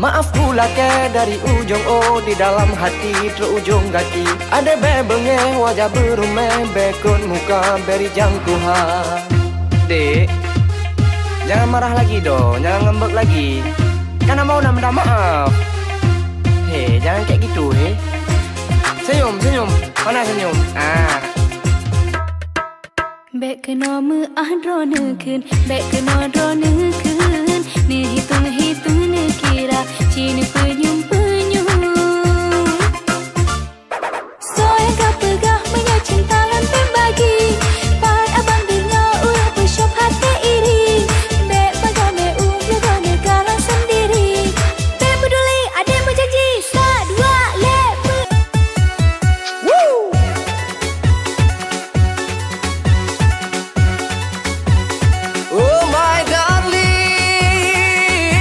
Maaf pula ke dari ujung O di dalam hati terujung kaki. Ada bebenge wajah berumeh bekun muka beri jangkuha. Dek, jangan marah lagi dong, jangan ngambek lagi. Karena mau nak minta maaf. Hei, jangan kayak gitu he. Senyum, senyum, mana senyum? Bek kena meadro nekun, bek kena dro nekun. Ne hitung ne kira, cina penyum. So yang kau pegah punya cinta lantai bagi. Pan abang dengar ulah bersyok hati iri. Bek pegang me jaga negara sendiri. Bek peduli ada berjanji, 1, 2, let. Woo! Oh my darling,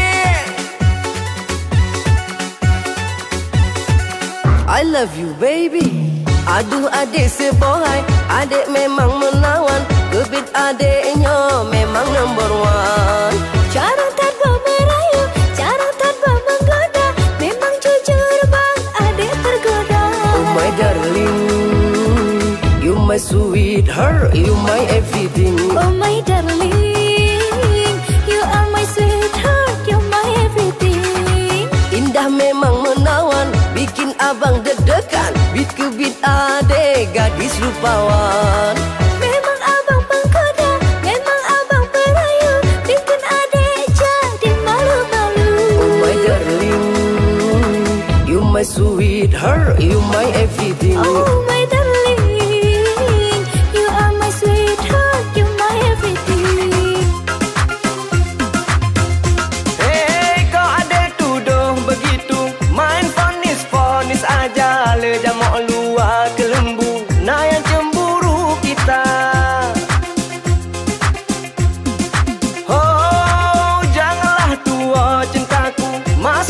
I love you baby. Aduh adik sebohai, adik memang menawan. Gebit adiknya memang number one. Cara tanpa merayu, cara tanpa menggoda. Memang jujur bang, adik tergoda. Oh my darling, you my sweetheart, you my everything. Oh my darling, you are my sweetheart, you're my everything. Indah memang menawan, bikin abang deg-degan. Bit ke bit adek, gadis rupawan. Memang abang penggoda, memang abang perayu. Bikin adik jadi malu-malu. Oh my darling, you my sweetheart, you my everything. Oh my darling, you are my sweetheart, you're my everything. Hey, kau ada tuduh begitu, main fonis aja le jamok luar ke lembu. Nah yang cemburu kita. Oh, janganlah tua cintaku, mas